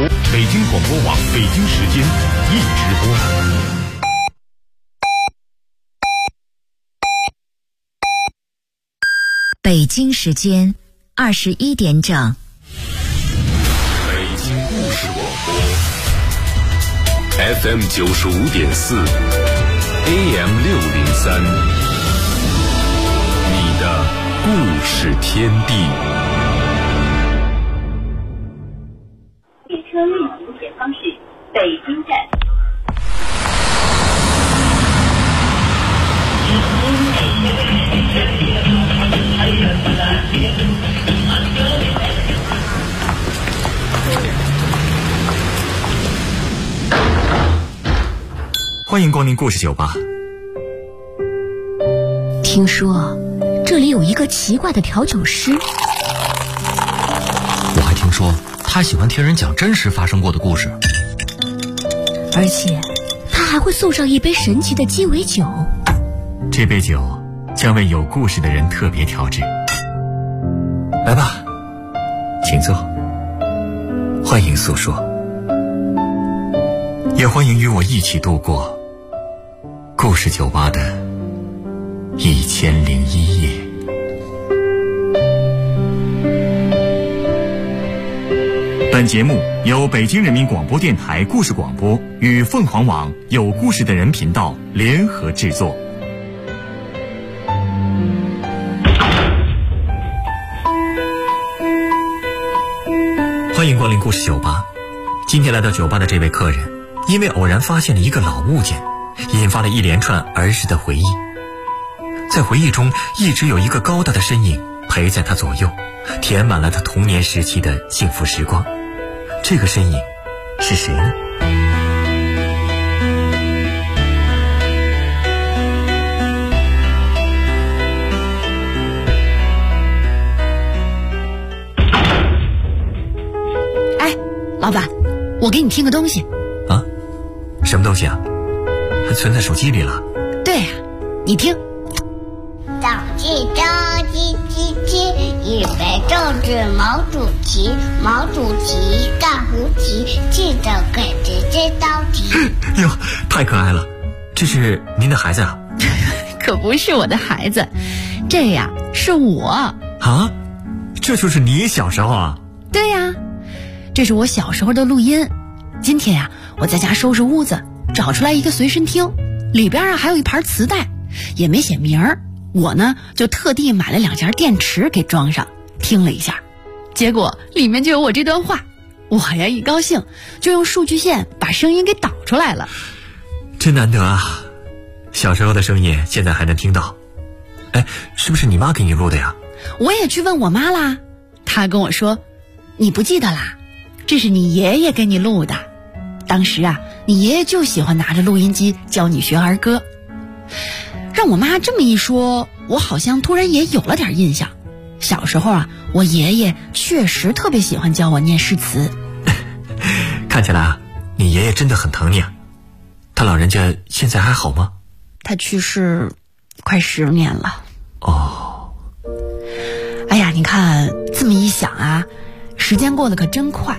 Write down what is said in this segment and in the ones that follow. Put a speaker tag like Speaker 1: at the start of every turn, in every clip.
Speaker 1: 北京广播网北京时间一直播。
Speaker 2: 北京时间21点整。
Speaker 1: 北京故事广播 FM 95.4 AM 603，你的故事天地。
Speaker 3: 列车运行前方是北京站。
Speaker 4: 欢迎光临故事酒吧。
Speaker 2: 听说这里有一个奇怪的调酒师，
Speaker 5: 我还听说他喜欢听人讲真实发生过的故事，
Speaker 2: 而且他还会送上一杯神奇的鸡尾酒。
Speaker 4: 这杯酒将为有故事的人特别调制。来吧，请坐，欢迎诉说，也欢迎与我一起度过故事酒吧的1001夜。本节目由北京人民广播电台故事广播与凤凰网有故事的人频道联合制作。欢迎光临故事酒吧。今天来到酒吧的这位客人，因为偶然发现了一个老物件，引发了一连串儿时的回忆。在回忆中，一直有一个高大的身影陪在他左右，填满了他童年时期的幸福时光。这个身影是谁呢？
Speaker 2: 哎，老板，我给你听个东西。
Speaker 4: 啊？什么东西啊？还存在手机里了？
Speaker 2: 对呀，你听。
Speaker 6: 早起着叽叽叽，预备政治毛主席，毛主席干胡旗，记者给直接道题。
Speaker 4: 哟，太可爱了！这是您的孩子啊？
Speaker 2: 可不是我的孩子，这呀是我。
Speaker 4: 啊？这就是你小时候啊？
Speaker 2: 对呀，这是我小时候的录音。今天呀，我在家收拾屋子，找出来一个随身听，里边啊还有一盘磁带，也没写名儿。我呢就特地买了2节电池给装上，听了一下，结果里面就有我这段话。我呀一高兴就用数据线把声音给导出来了。
Speaker 4: 真难得啊，小时候的声音现在还能听到。哎，是不是你妈给你录的呀？
Speaker 2: 我也去问我妈啦，她跟我说，你不记得啦，这是你爷爷给你录的。当时啊，你爷爷就喜欢拿着录音机教你学儿歌。让我妈这么一说，我好像突然也有了点印象。小时候啊，我爷爷确实特别喜欢教我念诗词。
Speaker 4: 看起来啊，你爷爷真的很疼你啊。他老人家现在还好吗？
Speaker 2: 他去世快10年了。
Speaker 4: 哦。
Speaker 2: 哎呀，你看这么一想啊，时间过得可真快。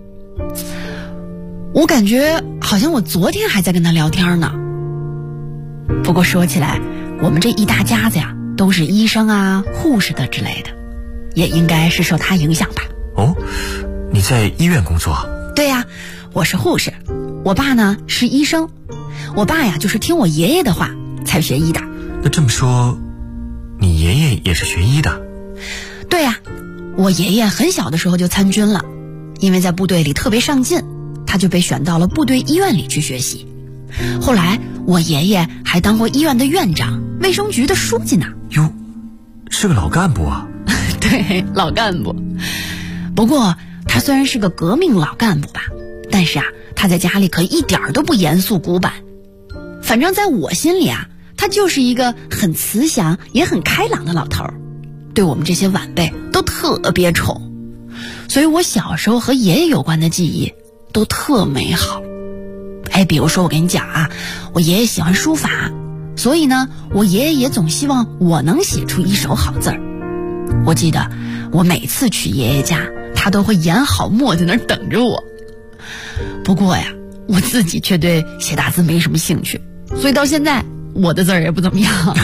Speaker 2: 我感觉好像我昨天还在跟他聊天呢。不过说起来，我们这一大家子呀，都是医生啊、护士的之类的，也应该是受他影响吧。
Speaker 4: 哦，你在医院工作？
Speaker 2: 对呀，我是护士，我爸呢是医生。我爸呀就是听我爷爷的话才学医的。
Speaker 4: 那这么说，你爷爷也是学医的？
Speaker 2: 对呀，我爷爷很小的时候就参军了，因为在部队里特别上进，他就被选到了部队医院里去学习。后来我爷爷还当过医院的院长、卫生局的书记呢。
Speaker 4: 哟，是个老干部啊。
Speaker 2: 对，老干部。不过他虽然是个革命老干部吧，但是啊，他在家里可一点都不严肃古板。反正在我心里啊，他就是一个很慈祥也很开朗的老头，对我们这些晚辈都特别宠。所以我小时候和爷爷有关的记忆都特美好。哎，比如说我跟你讲啊，我爷爷喜欢书法，所以呢，我爷爷也总希望我能写出一手好字儿。我记得我每次去爷爷家，他都会研好墨在那儿等着我。 不过呀，我自己却对写大字没什么兴趣，所以到现在我的字儿也不怎么样。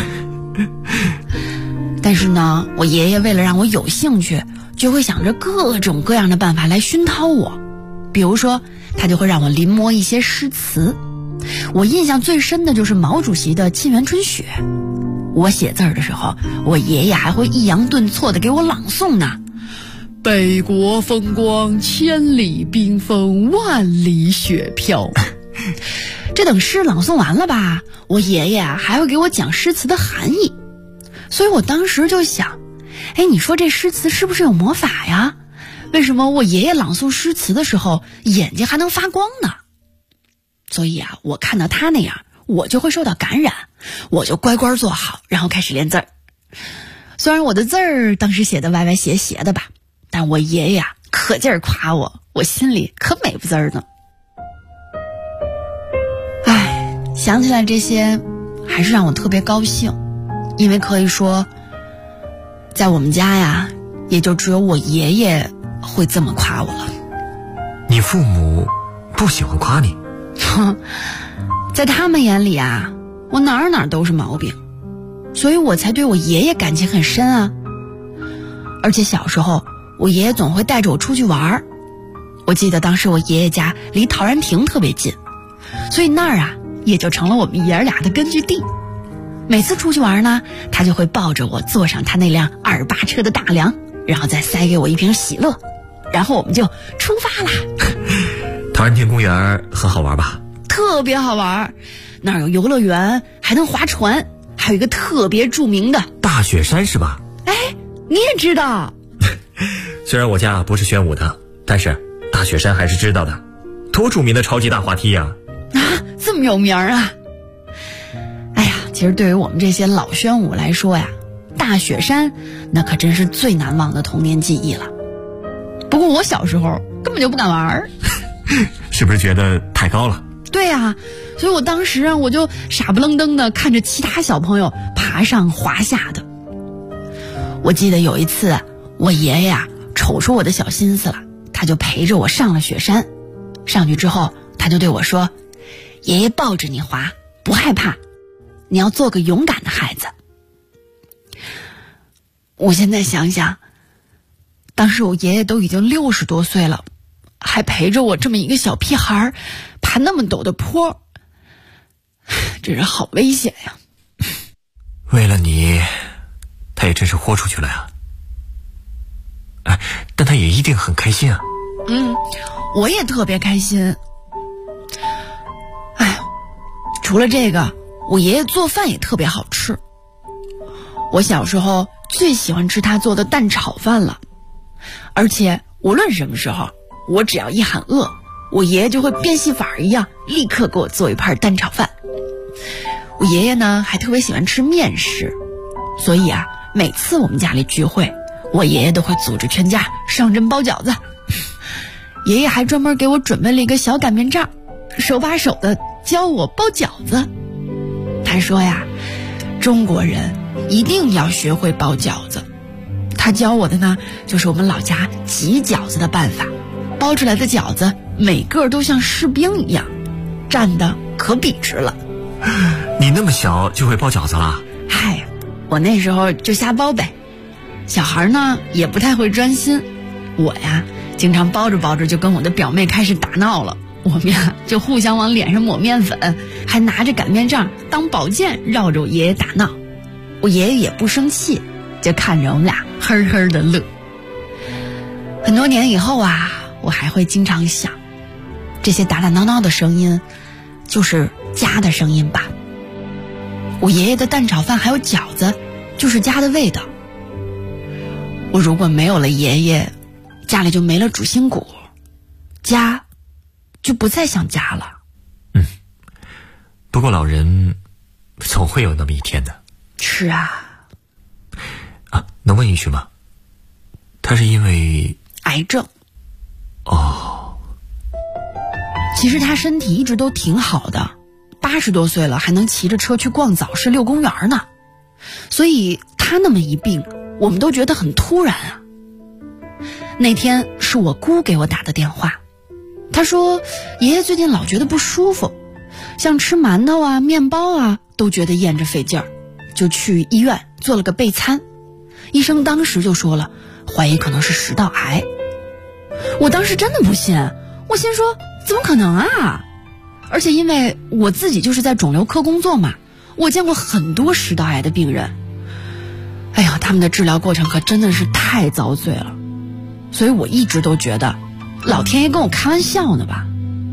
Speaker 2: 但是呢，我爷爷为了让我有兴趣，就会想着各种各样的办法来熏陶我。比如说，他就会让我临摹一些诗词。我印象最深的就是毛主席的《沁园春雪》。我写字儿的时候，我爷爷还会抑扬顿挫的给我朗诵呢。北国风光千里冰封，万里雪飘。这等诗朗诵完了吧，我爷爷还会给我讲诗词的含义。所以我当时就想，你说这诗词是不是有魔法呀？为什么我爷爷朗诵诗词的时候眼睛还能发光呢？所以啊，我看到他那样，我就会受到感染，我就乖乖坐好，然后开始练字儿。虽然我的字儿当时写的歪歪斜斜的吧，但我爷爷可劲儿夸我，我心里可美不滋儿呢。想起来这些还是让我特别高兴，因为可以说在我们家呀，也就只有我爷爷会这么夸我了。
Speaker 4: 你父母不喜欢夸你？
Speaker 2: 在他们眼里啊，我哪儿都是毛病，所以我才对我爷爷感情很深啊。而且小时候我爷爷总会带着我出去玩，我记得当时我爷爷家离陶然亭特别近，所以那儿啊也就成了我们爷儿俩的根据地。每次出去玩呢，他就会抱着我坐上他那辆228车的大梁，然后再塞给我一瓶喜乐，然后我们就出发啦。
Speaker 4: 陶然亭公园很好玩吧？
Speaker 2: 特别好玩，那儿有游乐园，还能划船，还有一个特别著名的
Speaker 4: 大雪山是吧？
Speaker 2: 你也知道？
Speaker 4: 虽然我家不是宣武的，但是大雪山还是知道的，多著名的超级大滑梯啊！
Speaker 2: 这么有名啊！其实对于我们这些老宣武来说呀，大雪山那可真是最难忘的童年记忆了。不过我小时候根本就不敢玩。
Speaker 4: 是不是觉得太高了？
Speaker 2: 对呀，所以我当时啊，我就傻不愣登的看着其他小朋友爬上滑下的。我记得有一次，我爷爷瞅出我的小心思了，他就陪着我上了雪山。上去之后，他就对我说：“爷爷抱着你滑，不害怕，你要做个勇敢的孩子。”我现在想想，当时我爷爷都已经60多岁了，还陪着我这么一个小屁孩爬那么陡的坡，真是好危险呀！
Speaker 4: 为了你，他也真是豁出去了呀。但他也一定很开心啊。
Speaker 2: 我也特别开心。除了这个，我爷爷做饭也特别好吃。我小时候最喜欢吃他做的蛋炒饭了，而且无论什么时候，我只要一喊饿，我爷爷就会变戏法一样立刻给我做一盘蛋炒饭。我爷爷呢还特别喜欢吃面食，所以每次我们家里聚会，我爷爷都会组织全家上阵包饺子。爷爷还专门给我准备了一个小擀面杖，手把手的教我包饺子。他说呀，中国人一定要学会包饺子。他教我的呢，就是我们老家挤饺子的办法。包出来的饺子每个都像士兵一样，站得可笔直了。
Speaker 4: 你那么小就会包饺子了？
Speaker 2: 我那时候就瞎包呗。小孩呢也不太会专心，我呀经常包着包着就跟我的表妹开始打闹了。我们就互相往脸上抹面粉，还拿着擀面杖当宝剑绕着我爷爷打闹。我爷爷也不生气，就看着我们俩呵呵的乐。很多年以后我还会经常想，这些打打闹闹的声音就是家的声音吧。我爷爷的蛋炒饭还有饺子就是家的味道。我如果没有了爷爷，家里就没了主心骨，家就不再像家了。
Speaker 4: 不过老人总会有那么一天的。
Speaker 2: 是啊。
Speaker 4: 能问一句吗？他是因为
Speaker 2: 癌症。其实他身体一直都挺好的，80多岁了还能骑着车去逛早市遛公园呢。所以他那么一病，我们都觉得很突然啊。那天是我姑给我打的电话，她他说爷爷最近老觉得不舒服，像吃馒头啊、面包啊都觉得咽着费劲儿，就去医院做了个备餐。医生当时就说了，怀疑可能是食道癌。我当时真的不信，我心说怎么可能啊？而且因为我自己就是在肿瘤科工作嘛，我见过很多食道癌的病人。哎呀，他们的治疗过程可真的是太遭罪了，所以我一直都觉得老天爷跟我开玩笑呢吧。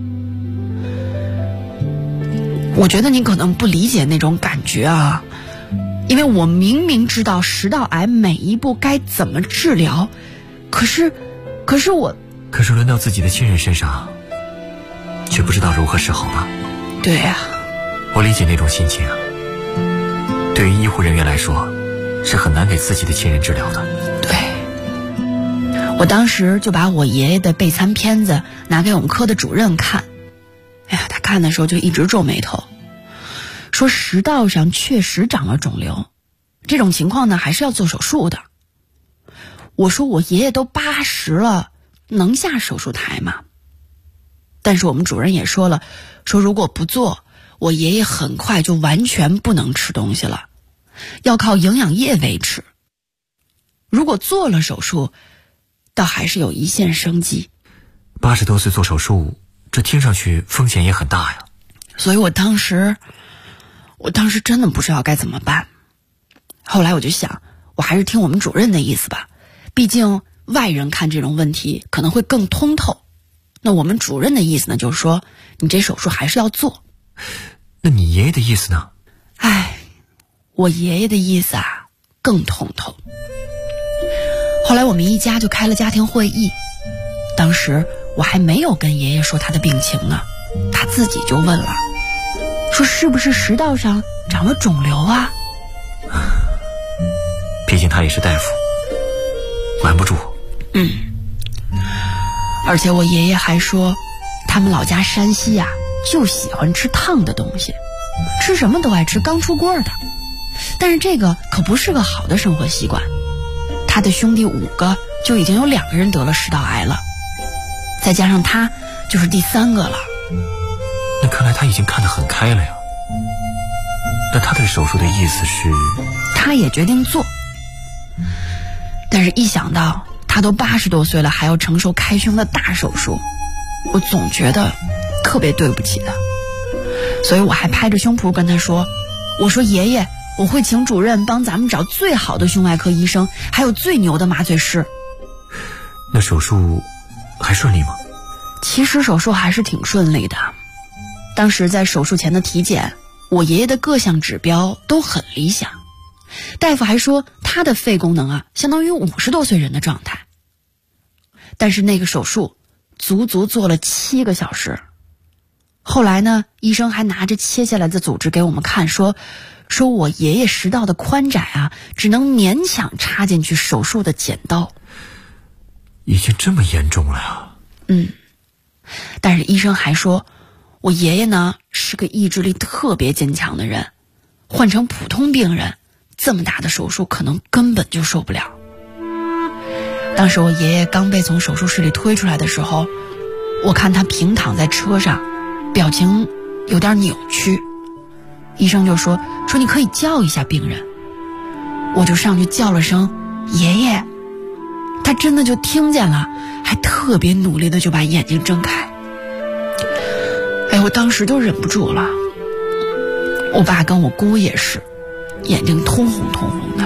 Speaker 2: 我觉得你可能不理解那种感觉啊，因为我明明知道食道癌每一步该怎么治疗，可是
Speaker 4: 轮到自己的亲人身上，却不知道如何是好吧？
Speaker 2: 对呀，
Speaker 4: 我理解那种心情啊。对于医护人员来说，是很难给自己的亲人治疗的。
Speaker 2: 对，我当时就把我爷爷的备餐片子拿给我们科的主任看。哎呀，他看的时候就一直皱眉头，说食道上确实长了肿瘤，这种情况呢还是要做手术的。我说我爷爷都80了，能下手术台吗？但是我们主任也说了，说如果不做，我爷爷很快就完全不能吃东西了，要靠营养液维持。如果做了手术，倒还是有一线生机。
Speaker 4: 80多岁做手术，这听上去风险也很大呀。
Speaker 2: 所以我当时真的不知道该怎么办。后来我就想，我还是听我们主任的意思吧，毕竟外人看这种问题可能会更通透。那我们主任的意思呢，就是说你这手术还是要做。
Speaker 4: 那你爷爷的意思呢？
Speaker 2: 我爷爷的意思啊更通透。后来我们一家就开了家庭会议，当时我还没有跟爷爷说他的病情呢，他自己就问了，说是不是食道上长了肿瘤啊？
Speaker 4: 毕竟他也是大夫，瞒不住。
Speaker 2: 而且我爷爷还说，他们老家山西啊，就喜欢吃烫的东西，吃什么都爱吃刚出锅的。但是这个可不是个好的生活习惯。他的兄弟5个就已经有2个人得了食道癌了，再加上他就是第3个了。
Speaker 4: 那看来他已经看得很开了呀。那他的手术的意思是？
Speaker 2: 他也决定做，但是一想到他都80多岁了，还要承受开胸的大手术，我总觉得特别对不起他。所以我还拍着胸脯跟他说，我说爷爷，我会请主任帮咱们找最好的胸外科医生，还有最牛的麻醉师。
Speaker 4: 那手术还顺利吗？
Speaker 2: 其实手术还是挺顺利的。当时在手术前的体检，我爷爷的各项指标都很理想，大夫还说他的肺功能啊相当于50多岁人的状态。但是那个手术足足做了7个小时。后来呢，医生还拿着切下来的组织给我们看，说我爷爷食道的宽窄啊，只能勉强插进去手术的剪刀。
Speaker 4: 已经这么严重了呀？
Speaker 2: 但是医生还说，我爷爷呢是个意志力特别坚强的人，换成普通病人，这么大的手术可能根本就受不了。当时我爷爷刚被从手术室里推出来的时候，我看他平躺在车上，表情有点扭曲。医生就说你可以叫一下病人。我就上去叫了声爷爷，他真的就听见了，还特别努力的就把眼睛睁开。我当时就忍不住了。我爸跟我姑也是，眼睛通红通红的。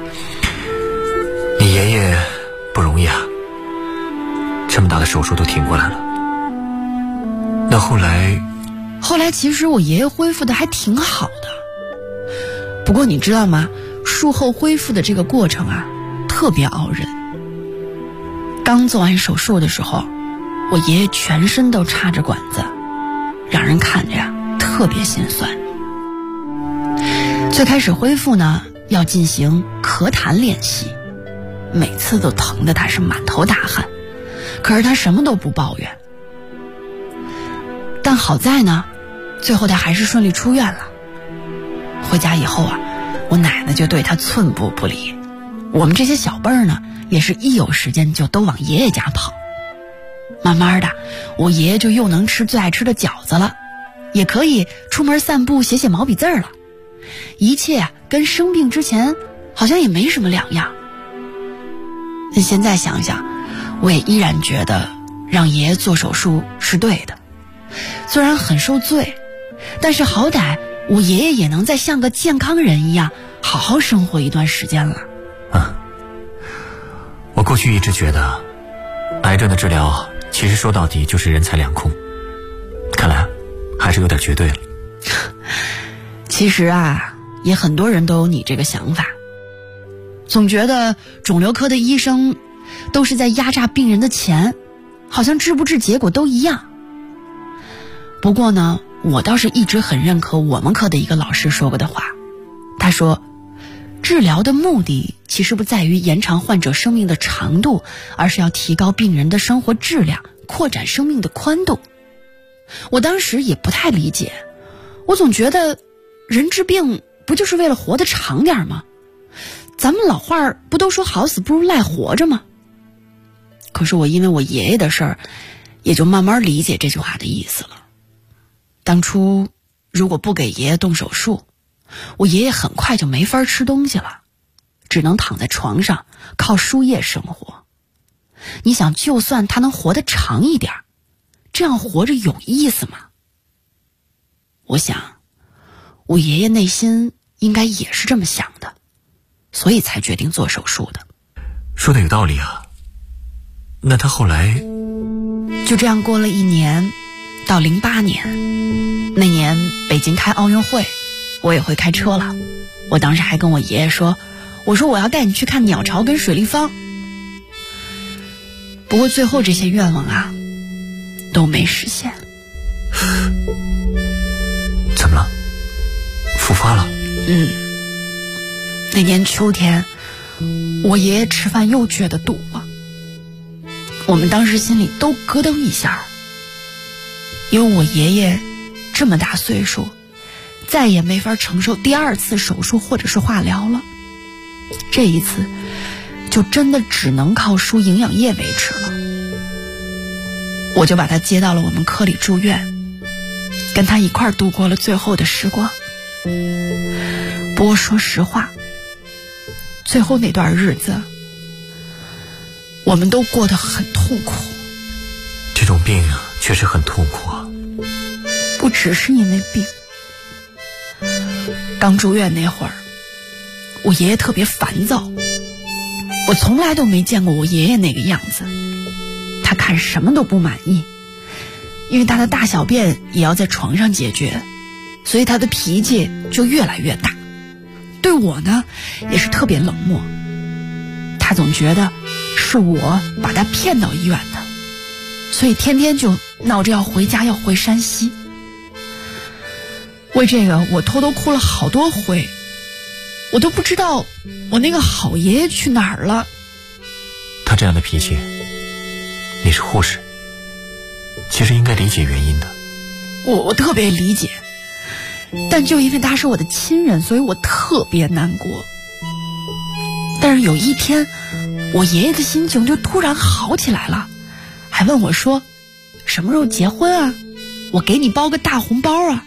Speaker 4: 你爷爷不容易啊，这么大的手术都挺过来了。那后来
Speaker 2: 其实我爷爷恢复的还挺好的。不过你知道吗，术后恢复的这个过程啊特别熬人。刚做完手术的时候，我爷爷全身都插着管子，让人看着呀特别心酸。最开始恢复呢要进行咳痰练习，每次都疼得他是满头大汗，可是他什么都不抱怨。但好在呢，最后他还是顺利出院了。回家以后啊，我奶奶就对他寸步不离，我们这些小辈儿呢也是一有时间就都往爷爷家跑。 慢慢的，我爷爷就又能吃最爱吃的饺子了，也可以出门散步写毛笔字了，一切跟生病之前好像也没什么两样。但现在想想，我也依然觉得让爷爷做手术是对的，虽然很受罪，但是好歹我爷爷也能再像个健康人一样好好生活一段时间了。
Speaker 4: 我过去一直觉得癌症的治疗其实说到底就是人财两空，看来还是有点绝对了。
Speaker 2: 其实也很多人都有你这个想法，总觉得肿瘤科的医生都是在压榨病人的钱，好像治不治结果都一样。不过呢，我倒是一直很认可我们科的一个老师说过的话，他说治疗的目的其实不在于延长患者生命的长度，而是要提高病人的生活质量，扩展生命的宽度。我当时也不太理解，我总觉得人治病不就是为了活得长点吗？咱们老话不都说好死不如赖活着吗？可是我因为我爷爷的事儿，也就慢慢理解这句话的意思了。当初如果不给爷爷动手术，我爷爷很快就没法吃东西了，只能躺在床上靠输液生活。你想，就算他能活得长一点，这样活着有意思吗？我想我爷爷内心应该也是这么想的，所以才决定做手术的。
Speaker 4: 说的有道理啊。那他后来
Speaker 2: 就这样过了1年，到08年那年北京开奥运会，我也会开车了。我当时还跟我爷爷说，我说我要带你去看鸟巢跟水立方。不过最后这些愿望都没实现。
Speaker 4: 怎么了？复发了？
Speaker 2: 那年秋天，我爷爷吃饭又觉得堵了，我们当时心里都咯噔一下，因为我爷爷这么大岁数，再也没法承受第2次手术或者是化疗了，这一次就真的只能靠输营养液维持了。我就把他接到了我们科里住院，跟他一块儿度过了最后的时光。不过说实话，最后那段日子我们都过得很痛苦。
Speaker 4: 这种病确实很痛苦啊。
Speaker 2: 不只是因为病，刚住院那会儿，我爷爷特别烦躁，我从来都没见过我爷爷那个样子。他看什么都不满意，因为他的大小便也要在床上解决，所以他的脾气就越来越大。对我呢，也是特别冷漠。他总觉得是我把他骗到医院的，所以天天就闹着要回家，要回山西。为这个我偷偷哭了好多回，我都不知道我那个好爷爷去哪儿了。
Speaker 4: 他这样的脾气，你是护士，其实应该理解原因的。
Speaker 2: 我特别理解，但就因为他是我的亲人，所以我特别难过。但是有一天，我爷爷的心情就突然好起来了，还问我说什么时候结婚啊，我给你包个大红包啊。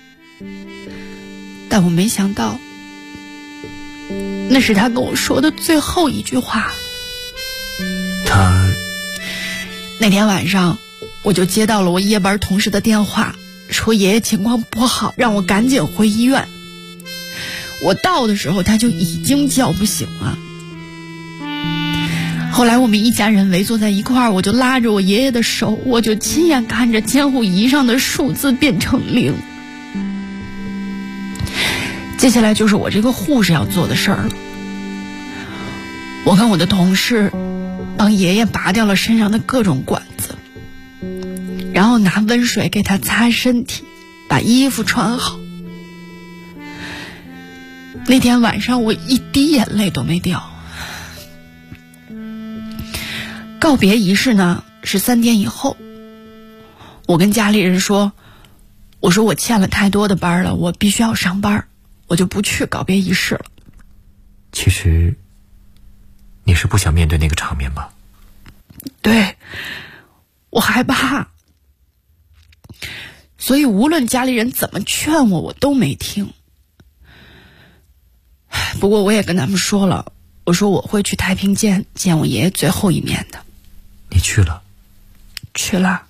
Speaker 2: 但我没想到，那是他跟我说的最后一句话。那天晚上，我就接到了我夜班同事的电话，说爷爷情况不好，让我赶紧回医院。我到的时候，他就已经叫不醒了。后来我们一家人围坐在一块儿，我就拉着我爷爷的手，我就亲眼看着监护仪上的数字变成0。接下来就是我这个护士要做的事儿了。我跟我的同事帮爷爷拔掉了身上的各种管子，然后拿温水给他擦身体，把衣服穿好。那天晚上我一滴眼泪都没掉。告别仪式呢是3天以后。我跟家里人说，我说我欠了太多的班了，我必须要上班，我就不去告别仪式了。
Speaker 4: 其实你是不想面对那个场面吧？
Speaker 2: 对， 我害怕，所以无论家里人怎么劝我，我都没听。不过我也跟他们说了，我说我会去太平间见我爷爷最后一面的。
Speaker 4: 你去了？
Speaker 2: 去了。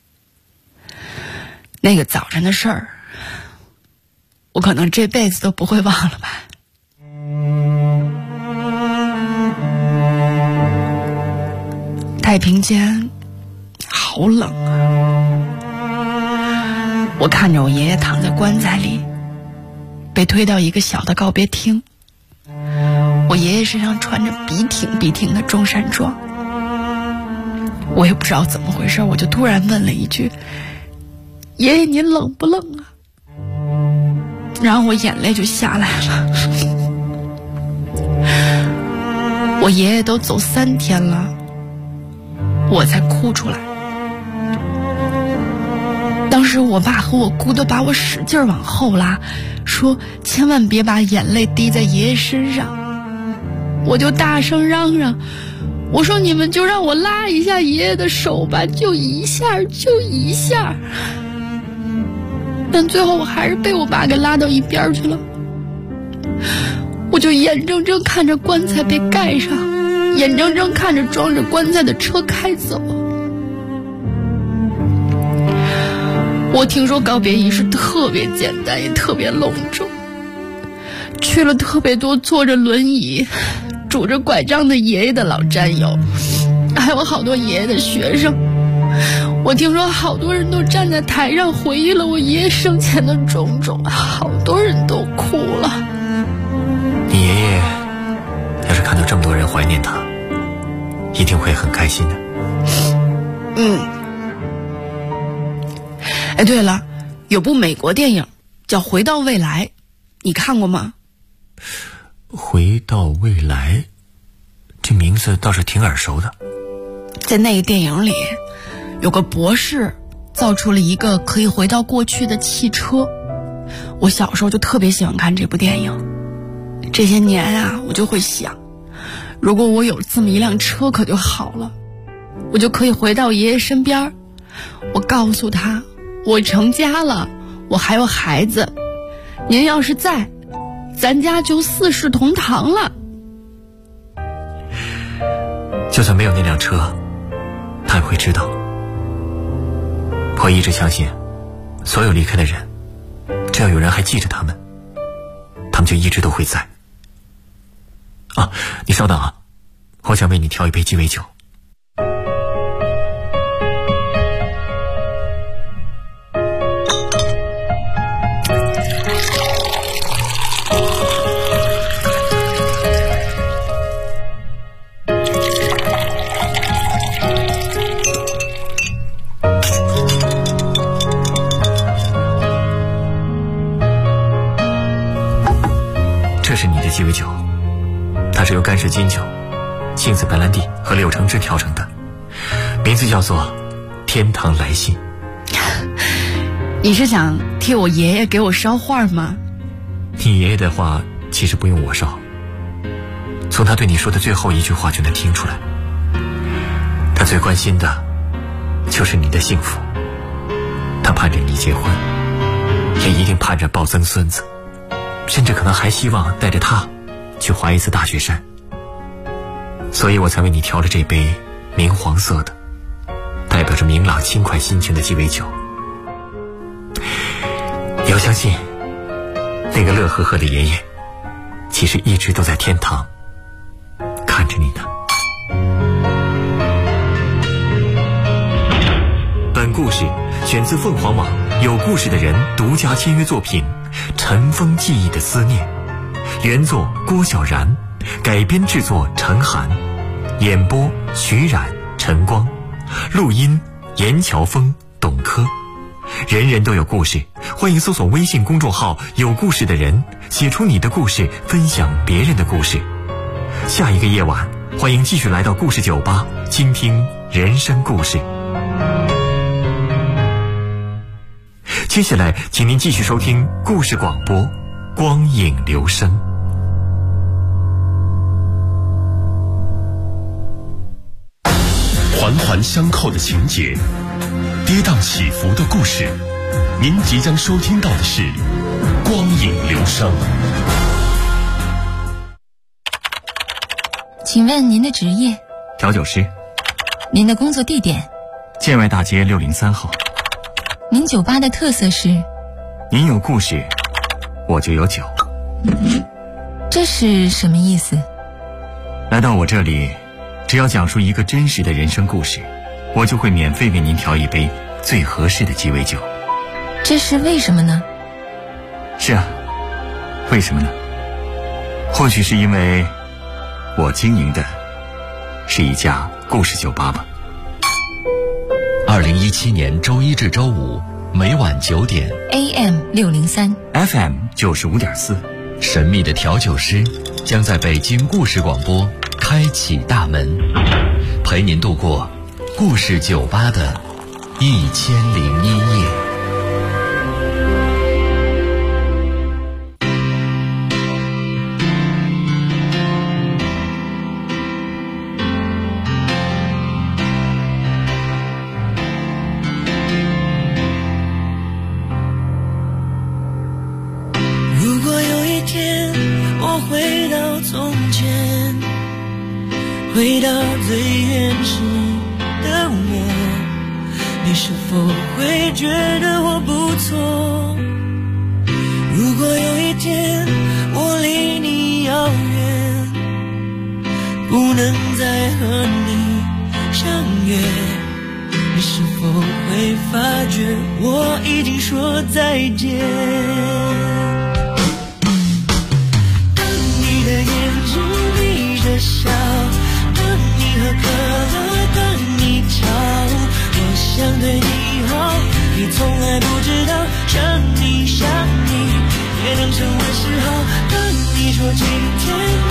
Speaker 2: 那个早晨的事儿，我可能这辈子都不会忘了吧。太平间好冷啊！我看着我爷爷躺在棺材里，被推到一个小的告别厅。我爷爷身上穿着笔挺的中山装，我也不知道怎么回事，我就突然问了一句：“爷爷，您冷不冷啊？”然后我眼泪就下来了。我爷爷都走3天了，我才哭出来。当时我爸和我姑都把我使劲往后拉，说千万别把眼泪滴在爷爷身上。我就大声嚷嚷，我说你们就让我拉一下爷爷的手吧，就一下。但最后我还是被我爸给拉到一边去了。我就眼睁睁看着棺材被盖上，眼睁睁看着装着棺材的车开走。我听说告别仪式特别简单，也特别隆重，去了特别多坐着轮椅拄着拐杖的爷爷的老战友，还有好多爷爷的学生。我听说好多人都站在台上回忆了我爷爷生前的种种，好多人都哭了。
Speaker 4: 你爷爷要是看到这么多人怀念他，一定会很开心的。
Speaker 2: 哎，对了，有部美国电影叫《回到未来》，你看过吗？
Speaker 4: 回到未来，这名字倒是挺耳熟的。
Speaker 2: 在那个电影里，有个博士造出了一个可以回到过去的汽车。我小时候就特别喜欢看这部电影，这些年啊，我就会想，如果我有这么一辆车可就好了，我就可以回到爷爷身边，我告诉他我成家了，我还有孩子，您要是在，咱家就四世同堂了。
Speaker 4: 就算没有那辆车，他也会知道。我一直相信，所有离开的人，只要有人还记着他们，他们就一直都会在。啊，你稍等啊，我想为你调一杯鸡尾酒。这是你的鸡尾酒，它是由干式金酒、杏子白兰地和柳橙汁调成的，名字叫做天堂来信。
Speaker 2: 你是想替我爷爷给我捎话吗？
Speaker 4: 你爷爷的话其实不用我捎，从他对你说的最后一句话就能听出来，他最关心的就是你的幸福，他盼着你结婚，也一定盼着抱曾孙子，甚至可能还希望带着他去滑一次大雪山。所以我才为你调了这杯明黄色的，代表着明朗轻快心情的鸡尾酒。你要相信，那个乐呵呵的爷爷其实一直都在天堂看着你呢。本故事选自凤凰网有故事的人独家签约作品《尘封记忆的思念》，原作郭晓然，改编制作陈寒，演播徐冉、陈光，录音严乔峰、董珂。人人都有故事，欢迎搜索微信公众号有故事的人，写出你的故事，分享别人的故事。下一个夜晚，欢迎继续来到故事酒吧，倾听人生故事。接下来请您继续收听故事广播光影留声。
Speaker 1: 环环环相扣的情节，跌宕起伏的故事。您即将收听到的是《光影流声》。
Speaker 7: 请问您的职业？
Speaker 4: 调酒师。
Speaker 7: 您的工作地点？
Speaker 4: 建外大街603号。
Speaker 7: 您酒吧的特色是？
Speaker 4: 您有故事，我就有酒。
Speaker 7: 这是什么意思？
Speaker 4: 来到我这里，只要讲述一个真实的人生故事，我就会免费为您调一杯最合适的鸡尾酒。
Speaker 7: 这是为什么呢？
Speaker 4: 是啊，为什么呢？或许是因为我经营的是一家故事酒吧吧。
Speaker 5: 2017年周一至周五每晚9点
Speaker 7: AM 603
Speaker 4: FM 95.4，
Speaker 5: 神秘的调酒师将在北京故事广播开启大门，陪您度过故事酒吧的1001夜。
Speaker 8: 回到最原始的我，你是否会觉得我不错？如果有一天我离你遥远，不能再和你相约，你是否会发觉我已经说再见？当你的眼睛眯着笑，喝可乐等你吵，我想对你好，你从来不知道，想你也能成为嗜好。当你说今天